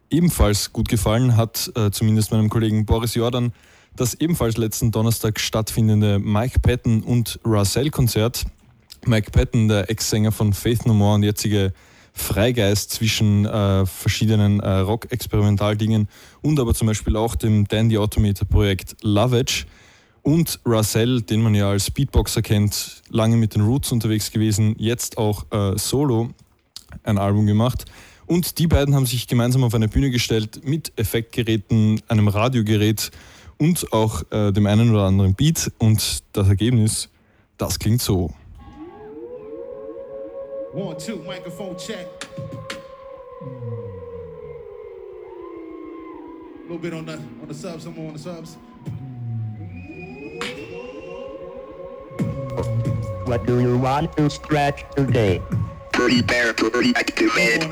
ebenfalls gut gefallen hat, zumindest meinem Kollegen Boris Jordan, das ebenfalls letzten Donnerstag stattfindende Mike Patton und Russell-Konzert. Mike Patton, der Ex-Sänger von Faith No More und jetzige Freigeist zwischen verschiedenen Rock-Experimentaldingen und aber zum Beispiel auch dem Dandy Automator-Projekt Lovage. Und Russell, den man ja als Beatboxer kennt, lange mit den Roots unterwegs gewesen, jetzt auch solo ein Album gemacht. Und die beiden haben sich gemeinsam auf eine Bühne gestellt mit Effektgeräten, einem Radiogerät und auch dem einen oder anderen Beat. Und das Ergebnis, das klingt so. 1, 2, microphone check. A little bit on the subs, some more on the subs. What do you want to scratch today? Pretty bear, pretty activated.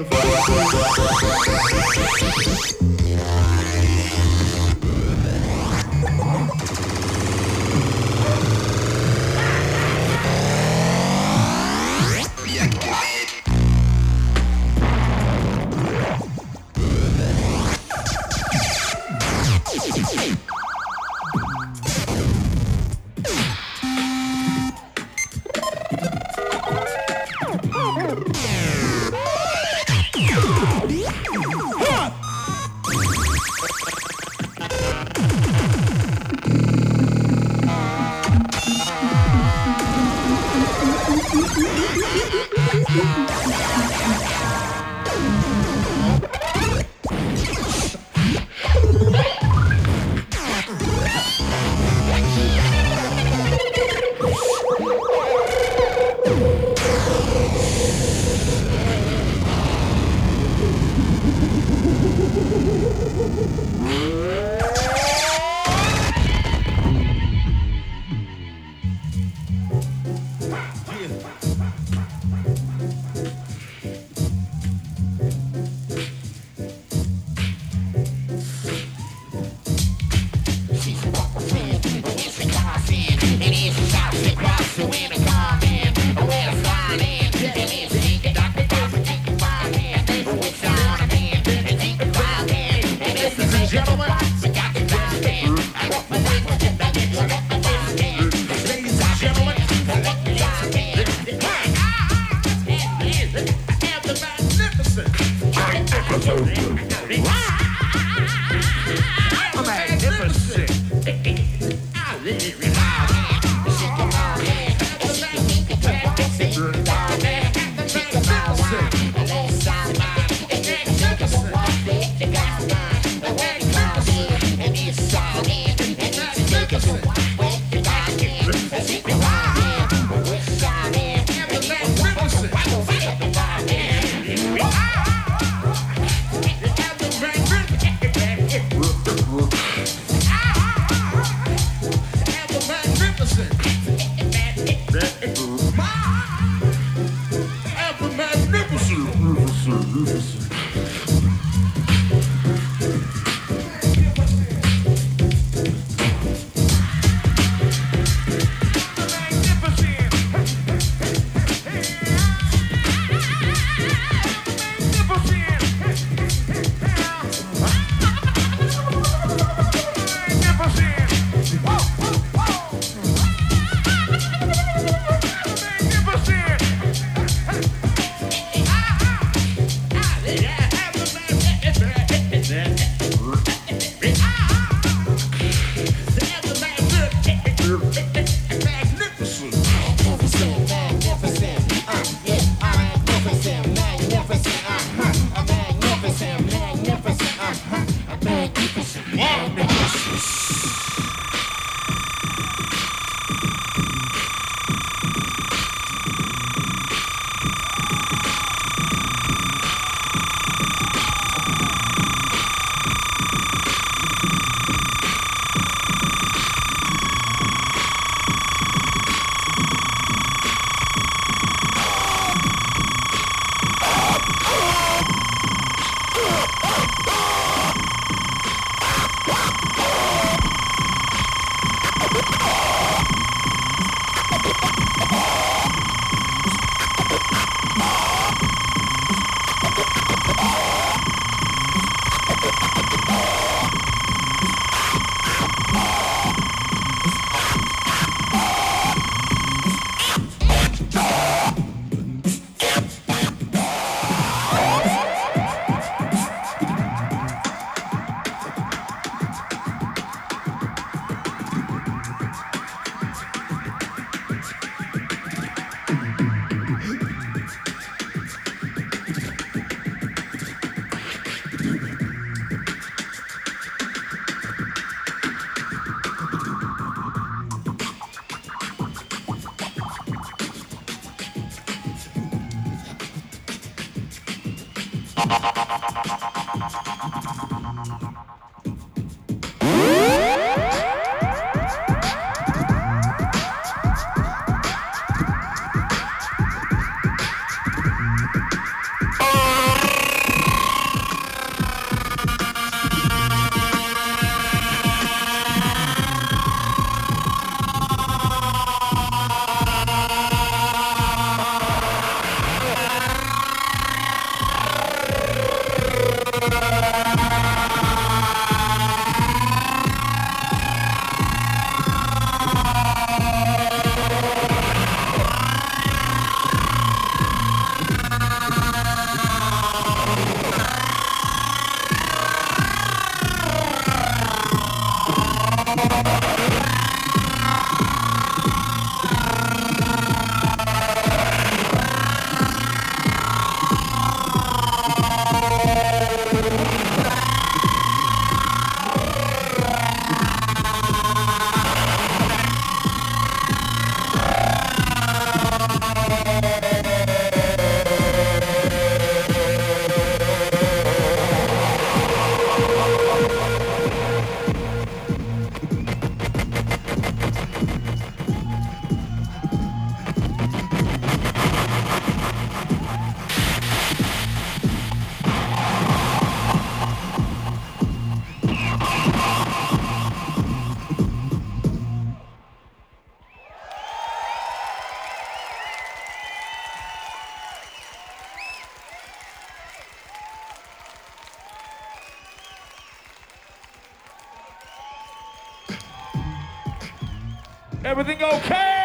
Everything okay?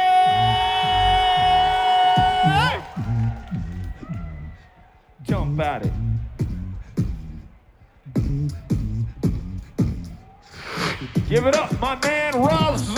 Jump at it. Give it up, my man Rosé.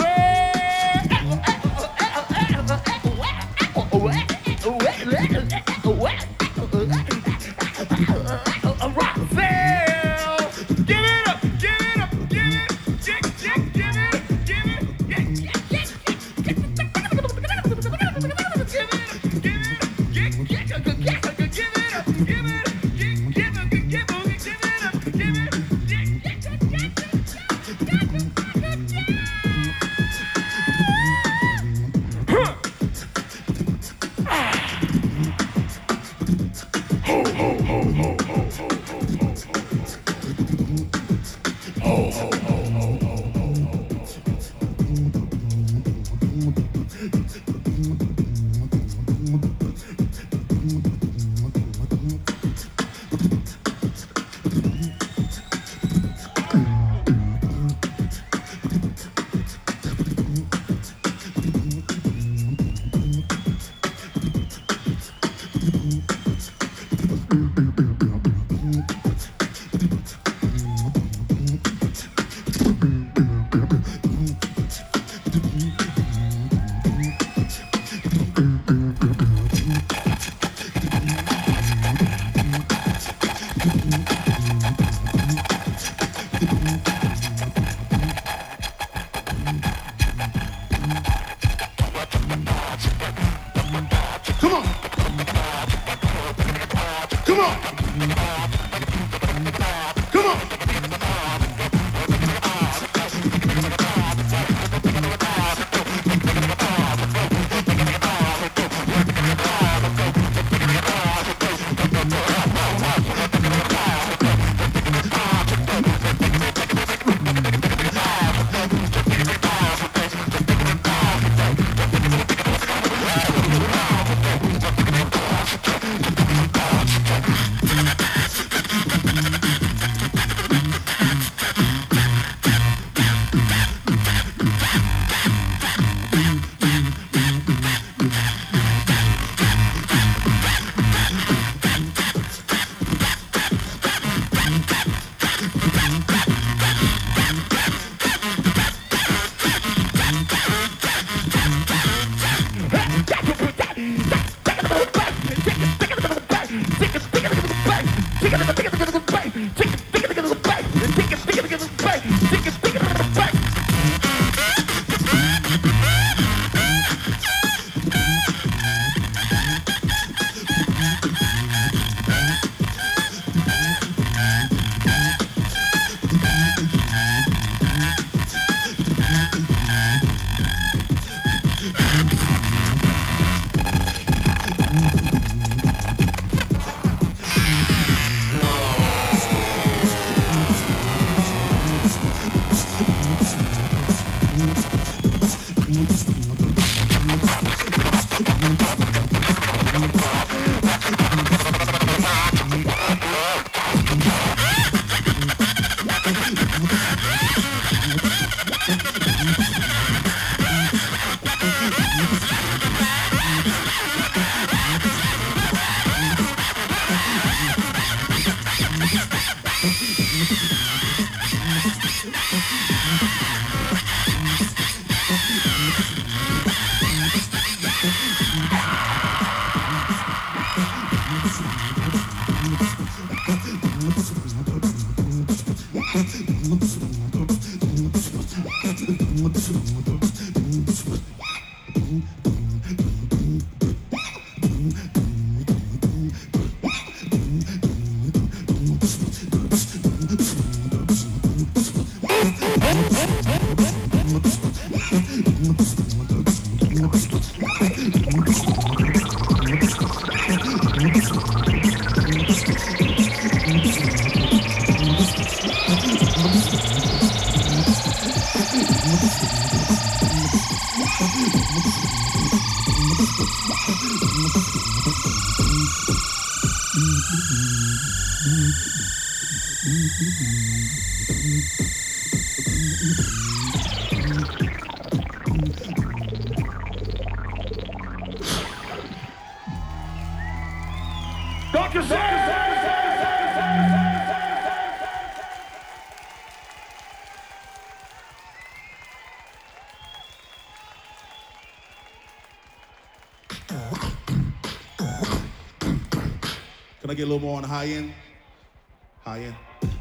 Can I get a little more on the high end? High end.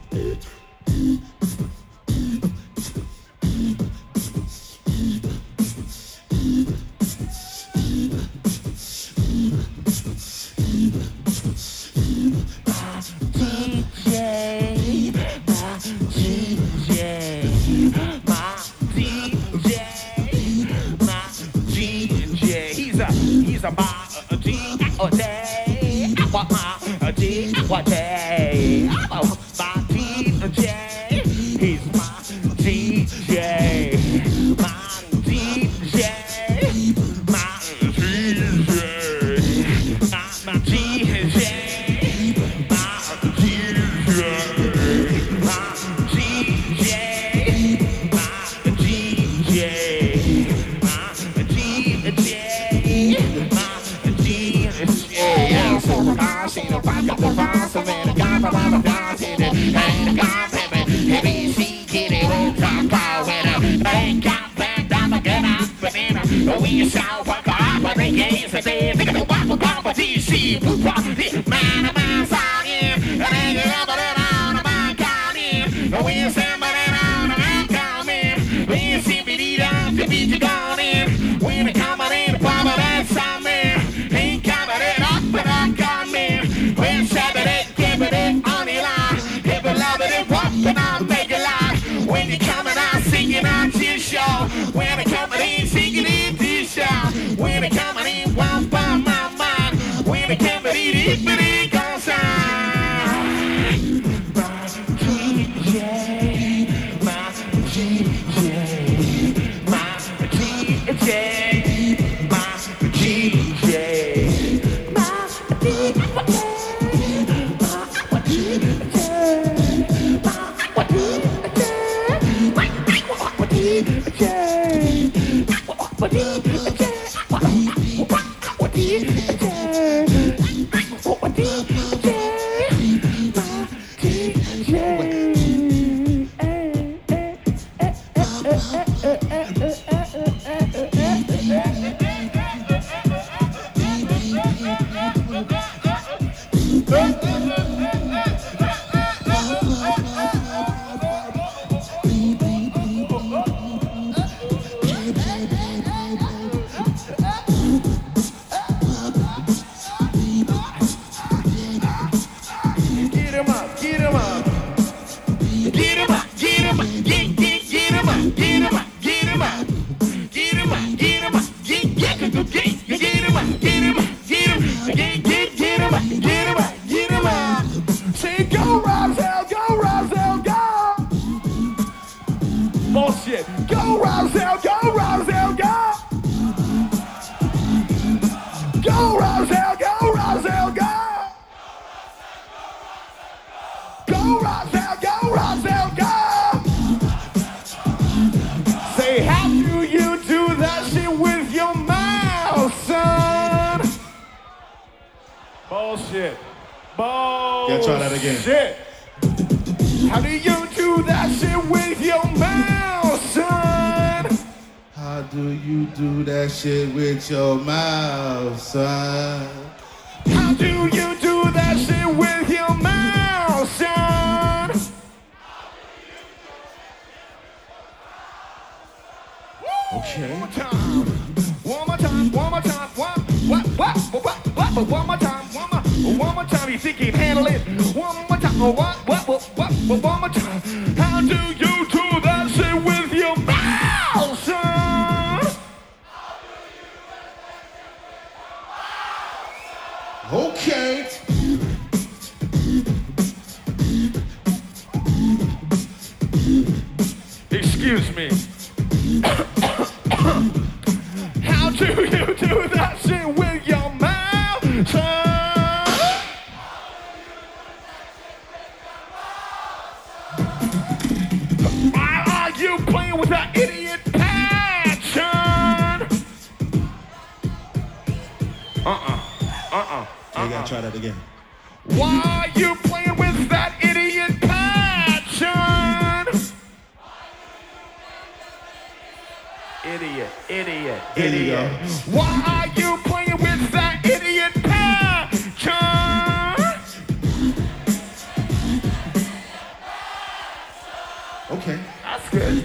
He's a what day? My DJ, he's my DJ, my DJ, my DJ, my DJ, my DJ, my DJ, my DJ, my DJ, my DJ. We shall walk up on the gates and they think of what we're going to DC. Man, a man's out here, and they get up and down, a man coming. We send but down, a man coming. We see me down to beat you gone in. When they come in, Papa, that's on me. Ain't coming it up, but I'm coming. We're shoving it, keeping it on the line. If you love it, walking on, make it live. When you're coming out, singing out your show. When they coming in, singing it. When it coming in, one by my mind. When it coming in, it goes on. My DJ, my DJ, my DJ, my DJ, my Bullshit. Go Roselle, go Roselle, go! Go Roselle, go Roselle, go! Go Roselle, go Roselle, go! Say, how do you do that shit with your mouth, son? Bullshit. Bullshit. Yeah, try that again. How do you do that shit with your mouth, son? How do you do that shit with your mouth, son? How do you do that shit with your mouth, son? Okay. One more time, one more time, one more time, one more time, one more time. You think you can handle it? One more time, one more time. How do you do that shit with your mouth, son? Okay. Excuse me. How do you do that shit with your mouth, son? Why are you playing with that idiot passion? You gotta try that again. Why are you playing with that idiot passion? Idiot. Why are you playing with that idiot passion? Okay. That's good.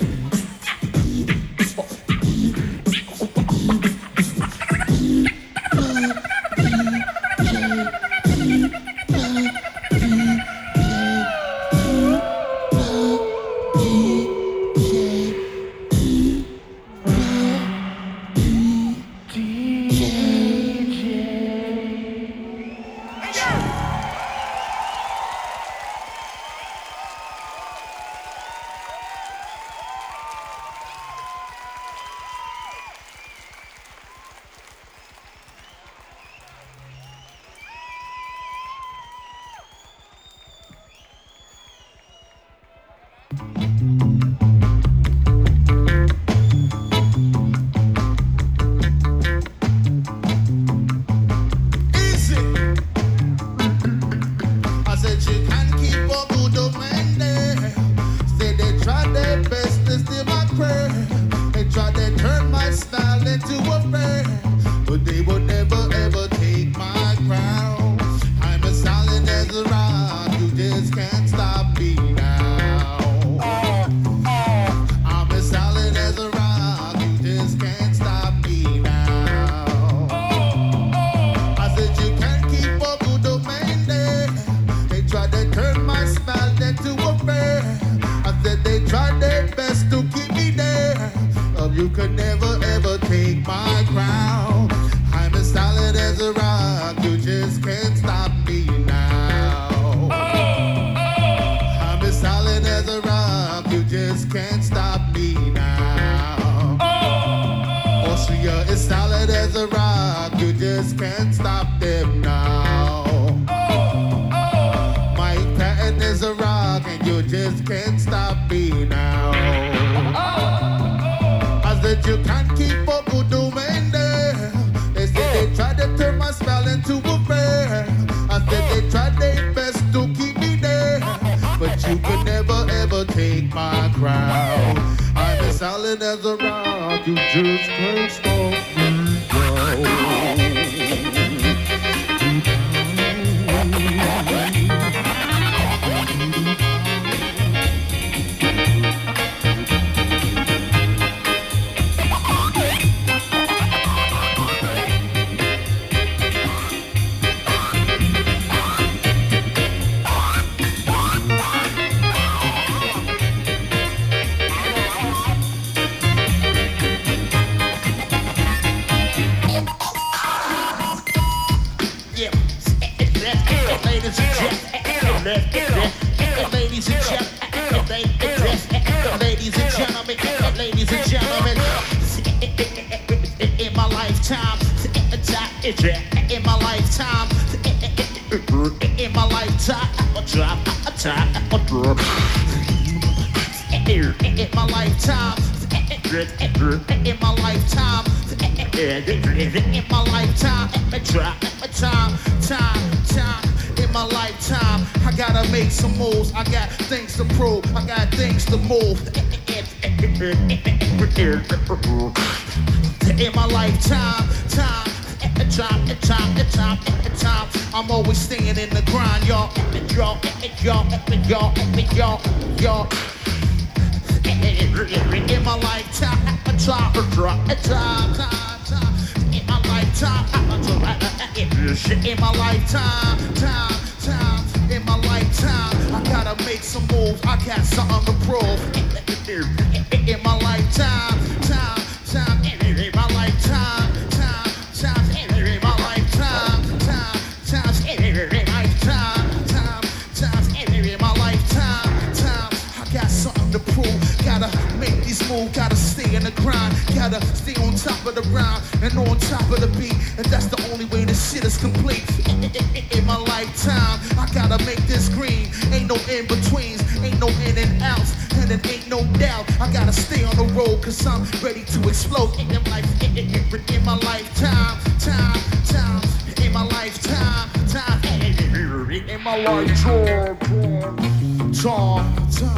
In my lifetime, I'm always staying in the grind, y'all. In my lifetime, in my lifetime, I gotta make some moves. I got something to prove. In my lifetime, in my lifetime, in my lifetime, in my lifetime, I got something to prove. Gotta make these moves, gotta stay in the grind, gotta stay on top of the rhyme and on top of the beat, and that's the only way this shit is complete. In my lifetime, I gotta make this green. Ain't no in-betweens, ain't no in and outs, and it ain't no doubt. I gotta stay on the road, cause I'm ready to explode. In my lifetime, in my lifetime, in my lifetime, in my life, Tom.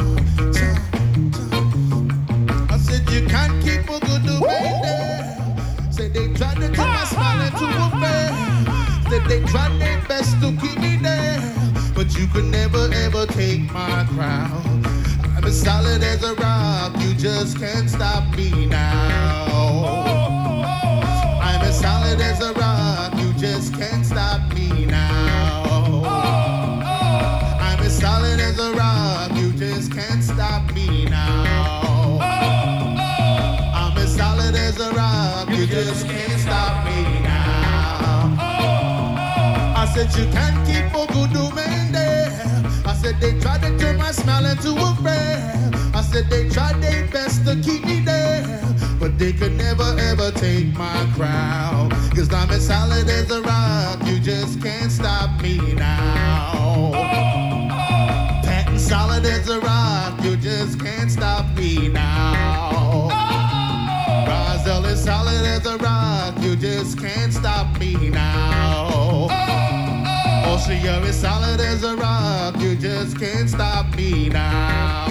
I said you can't keep a good man there. Said they tried to turn my smile into a bear. Said they tried their best to keep me there, but you could never ever take my crown. I'm as solid as a rock, you just can't stop me now. I'm as solid as a rock, you just can't stop me now. I'm as solid as a rock, you just can't stop me now. I'm as solid as a rock, you just can't stop me now. I said you can't keep a good man there. I said they tried to turn my smile into a bear. I said they tried their best to keep me there, but they could never ever take my crown. Cause I'm as solid as a rock, you just can't stop me now. Patent solid as a rock, you just can't stop me now. Roselle is solid as a rock, you just can't stop me now. Ocean is solid as a rock, you just can't stop me now.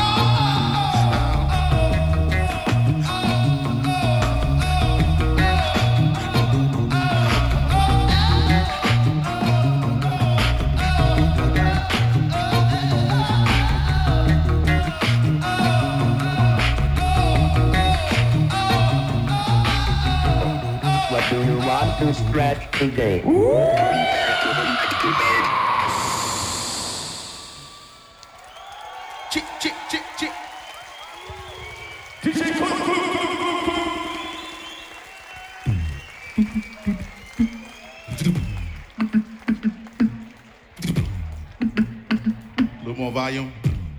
What do you want to scratch today? Chick, chick, chick, chick. A little more volume.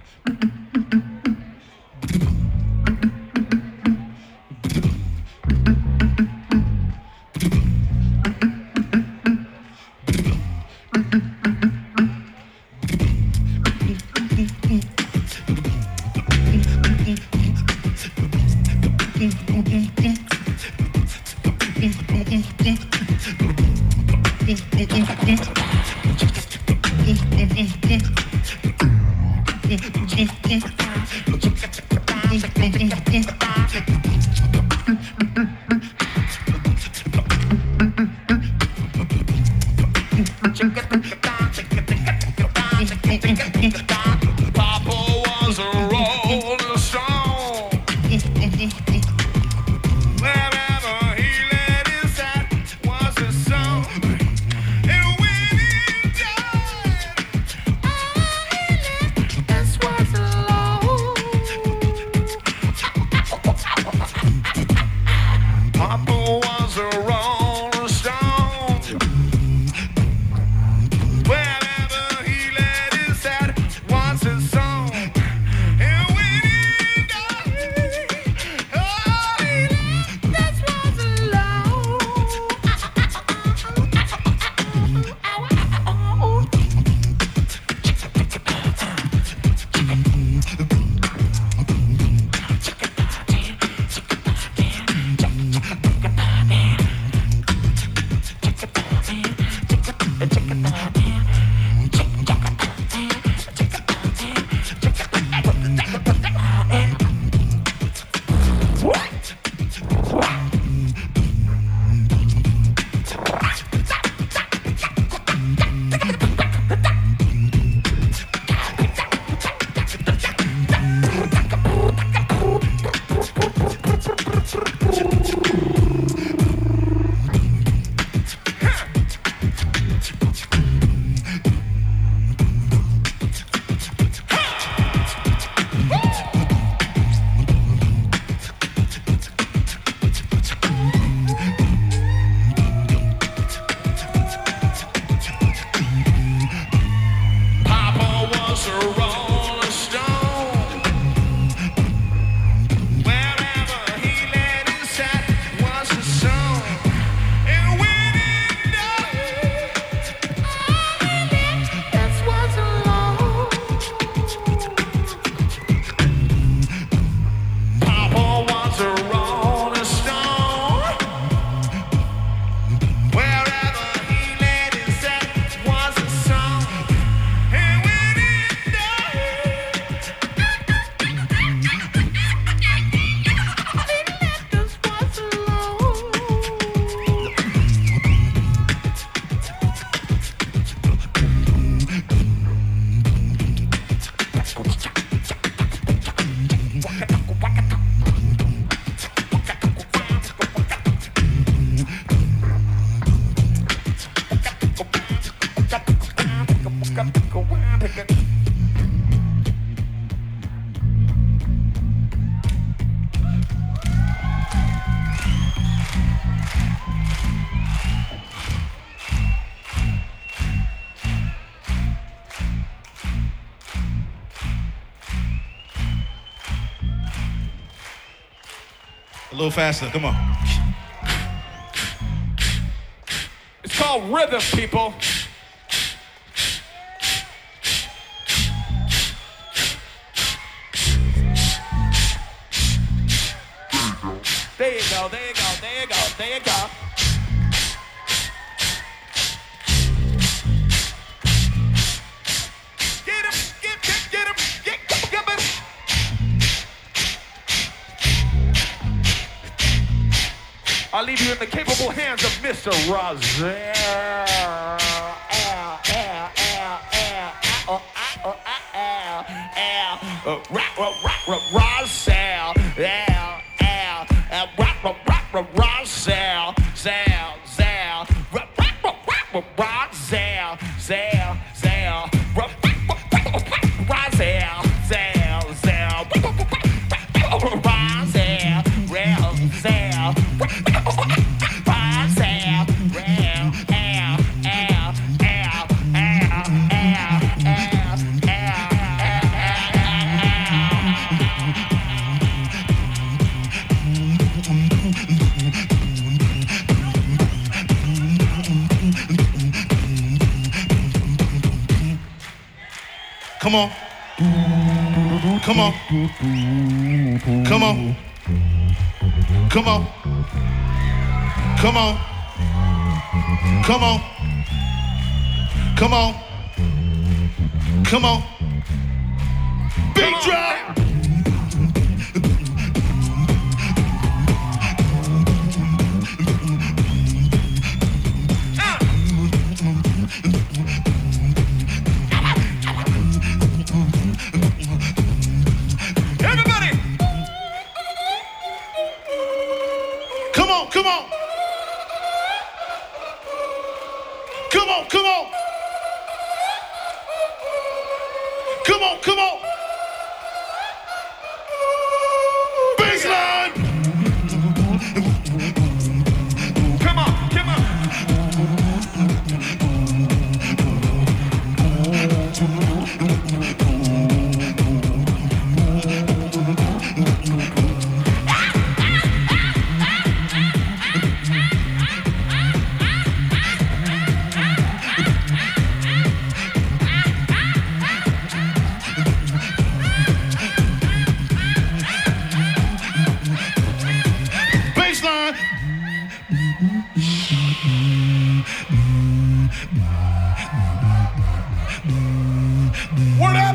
Papa was a rolling stone. Wherever he led his hat was a song. And when he died, all he left us was alone. A little faster, come on. It's called rhythm, people. There you go, there you go, there you go, there you go. Get him, get him, get him. I'll leave you in the capable hands of Mr. Rozelle. Rozelle, Rozelle, Zell, Zell, Rozelle, Zell, Zell, Rozelle, Zell, Zell, Rozelle, Rel, Zell, Rozelle, Rel, Come on. Come on. Come on. Come on. Come on. Come on. Come on. Come on. Big drop. Come on. Come on, come on. Come on, come on. Baseline. come on, come on. What up?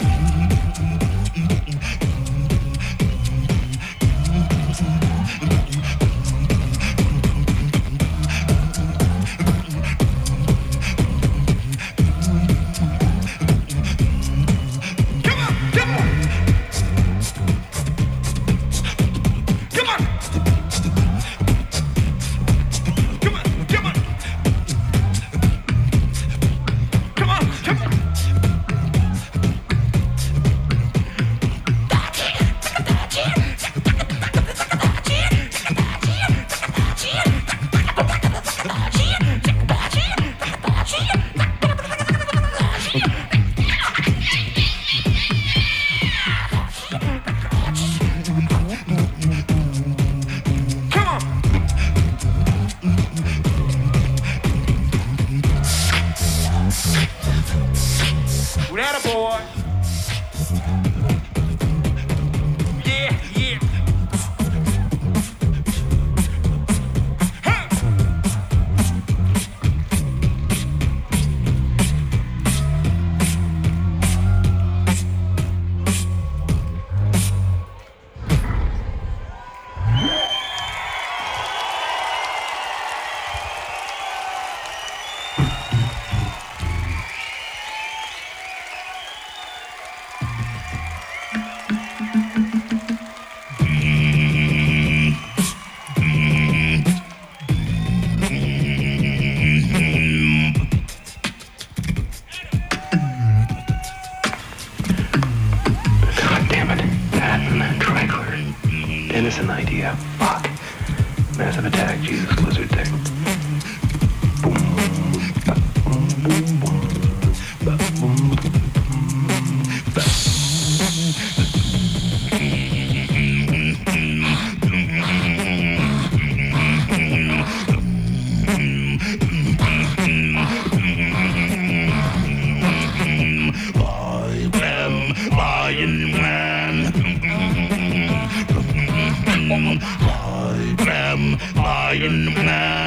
Innocent idea. Fuck. Massive attack, Jesus Blizzard thing. Boom. Boom. Boom. Boom. Boom. them, buy them,